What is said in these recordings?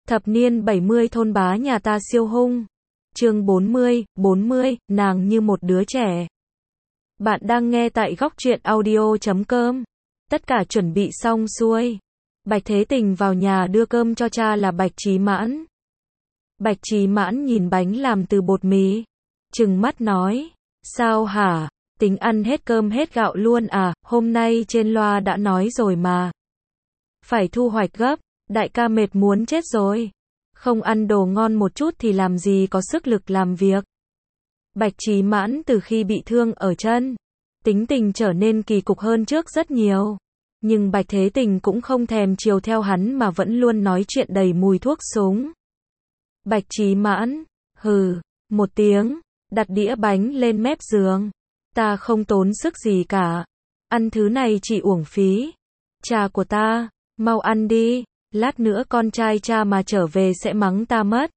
Thập niên 70 thôn bá nhà ta siêu hung. Chương 40, nàng như một đứa trẻ. Bạn đang nghe tại góc truyện audio.com. Tất cả chuẩn bị xong xuôi. Bạch Thế Tình vào nhà đưa cơm cho cha là Bạch Trí Mãn. Bạch Trí Mãn nhìn bánh làm từ bột mì, trừng mắt nói, sao hả, tính ăn hết cơm hết gạo luôn à, hôm nay trên loa đã nói rồi mà. Phải thu hoạch gấp, đại ca mệt muốn chết rồi. Không ăn đồ ngon một chút thì làm gì có sức lực làm việc. Bạch Trí Mãn từ khi bị thương ở chân, tính tình trở nên kỳ cục hơn trước rất nhiều. Nhưng Bạch Thế Tình cũng không thèm chiều theo hắn mà vẫn luôn nói chuyện đầy mùi thuốc súng. Bạch Trí Mãn, hừ, một tiếng, đặt đĩa bánh lên mép giường. Ta không tốn sức gì cả. Ăn thứ này chỉ uổng phí. Cha của ta, mau ăn đi, lát nữa con trai cha mà trở về sẽ mắng ta mất.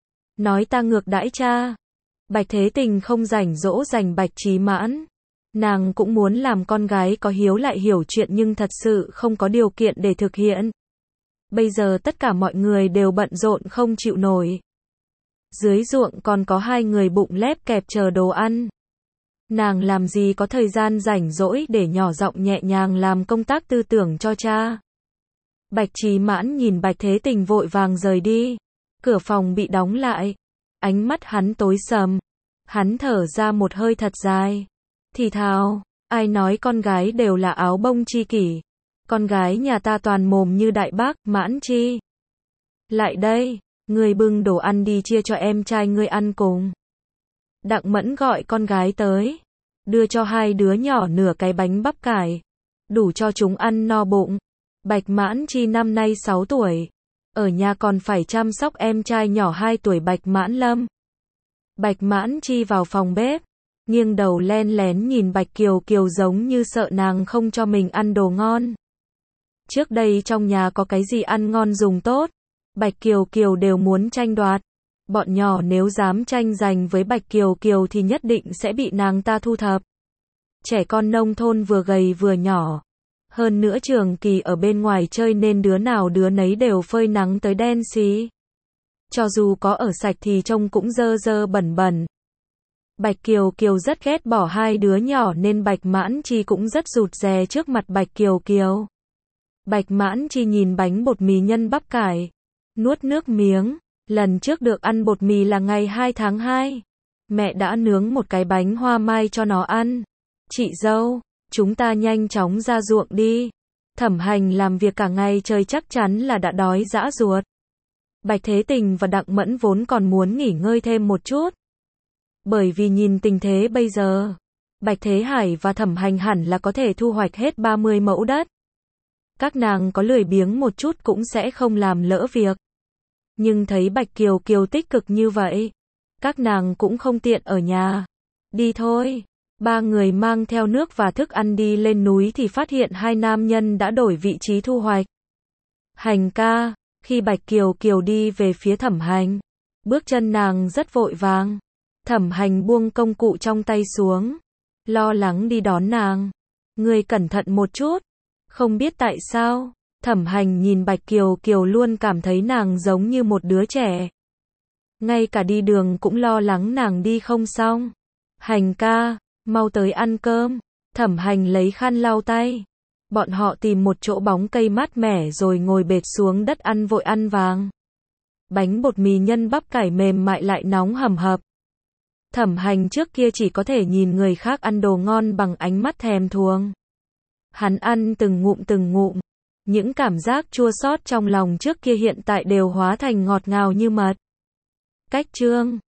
Nói ta ngược đãi cha. Bạch Thế Tình không rảnh dỗ dành Bạch Trí Mãn. Nàng cũng muốn làm con gái có hiếu lại hiểu chuyện nhưng thật sự không có điều kiện để thực hiện. Bây giờ tất cả mọi người đều bận rộn không chịu nổi. Dưới ruộng còn có hai người bụng lép kẹp chờ đồ ăn. Nàng làm gì có thời gian rảnh rỗi để nhỏ giọng nhẹ nhàng làm công tác tư tưởng cho cha. Bạch Trí Mãn nhìn Bạch Thế Tình vội vàng rời đi. Cửa phòng bị đóng lại. Ánh mắt hắn tối sầm. Hắn thở ra một hơi thật dài. Thì thào, ai nói con gái đều là áo bông chi kỷ. Con gái nhà ta toàn mồm như đại bác, Mãn Chi. Lại đây, ngươi bưng đồ ăn đi chia cho em trai ngươi ăn cùng. Đặng Mẫn gọi con gái tới. Đưa cho hai đứa nhỏ nửa cái bánh bắp cải. Đủ cho chúng ăn no bụng. Bạch Mãn Chi năm nay 6 tuổi. Ở nhà còn phải chăm sóc em trai nhỏ 2 tuổi Bạch Mãn Lâm. Bạch Mãn Chi vào phòng bếp. Nghiêng đầu len lén nhìn Bạch Kiều Kiều giống như sợ nàng không cho mình ăn đồ ngon. Trước đây trong nhà có cái gì ăn ngon dùng tốt, Bạch Kiều Kiều đều muốn tranh đoạt. Bọn nhỏ nếu dám tranh giành với Bạch Kiều Kiều thì nhất định sẽ bị nàng ta thu thập. Trẻ con nông thôn vừa gầy vừa nhỏ. Hơn nữa Trường Kỳ ở bên ngoài chơi nên đứa nào đứa nấy đều phơi nắng tới đen xí. Cho dù có ở sạch thì trông cũng dơ dơ bẩn bẩn. Bạch Kiều Kiều rất ghét bỏ hai đứa nhỏ nên Bạch Mãn Chi cũng rất rụt rè trước mặt Bạch Kiều Kiều. Bạch Mãn Chi nhìn bánh bột mì nhân bắp cải, nuốt nước miếng. Lần trước được ăn bột mì là ngày 2 tháng 2. Mẹ đã nướng một cái bánh hoa mai cho nó ăn. Chị dâu, chúng ta nhanh chóng ra ruộng đi. Thẩm Hành làm việc cả ngày trời chắc chắn là đã đói dã ruột. Bạch Thế Tình và Đặng Mẫn vốn còn muốn nghỉ ngơi thêm một chút. Bởi vì nhìn tình thế bây giờ, Bạch Thế Hải và Thẩm Hành hẳn là có thể thu hoạch hết 30 mẫu đất. Các nàng có lười biếng một chút cũng sẽ không làm lỡ việc. Nhưng thấy Bạch Kiều Kiều tích cực như vậy, các nàng cũng không tiện ở nhà. Đi thôi. Ba người mang theo nước và thức ăn đi lên núi thì phát hiện hai nam nhân đã đổi vị trí thu hoạch. Hành ca, khi Bạch Kiều Kiều đi về phía Thẩm Hành, bước chân nàng rất vội vàng. Thẩm Hành buông công cụ trong tay xuống, lo lắng đi đón nàng. Ngươi cẩn thận một chút. Không biết tại sao, Thẩm Hành nhìn Bạch Kiều Kiều luôn cảm thấy nàng giống như một đứa trẻ. Ngay cả đi đường cũng lo lắng nàng đi không xong. Hành ca, mau tới ăn cơm. Thẩm Hành lấy khăn lau tay. Bọn họ tìm một chỗ bóng cây mát mẻ rồi ngồi bệt xuống đất ăn vội ăn vàng. Bánh bột mì nhân bắp cải mềm mại lại nóng hầm hập. Thẩm Hành trước kia chỉ có thể nhìn người khác ăn đồ ngon bằng ánh mắt thèm thuồng. Hắn ăn từng ngụm. Những cảm giác chua xót trong lòng trước kia hiện tại đều hóa thành ngọt ngào như mật. Cách chương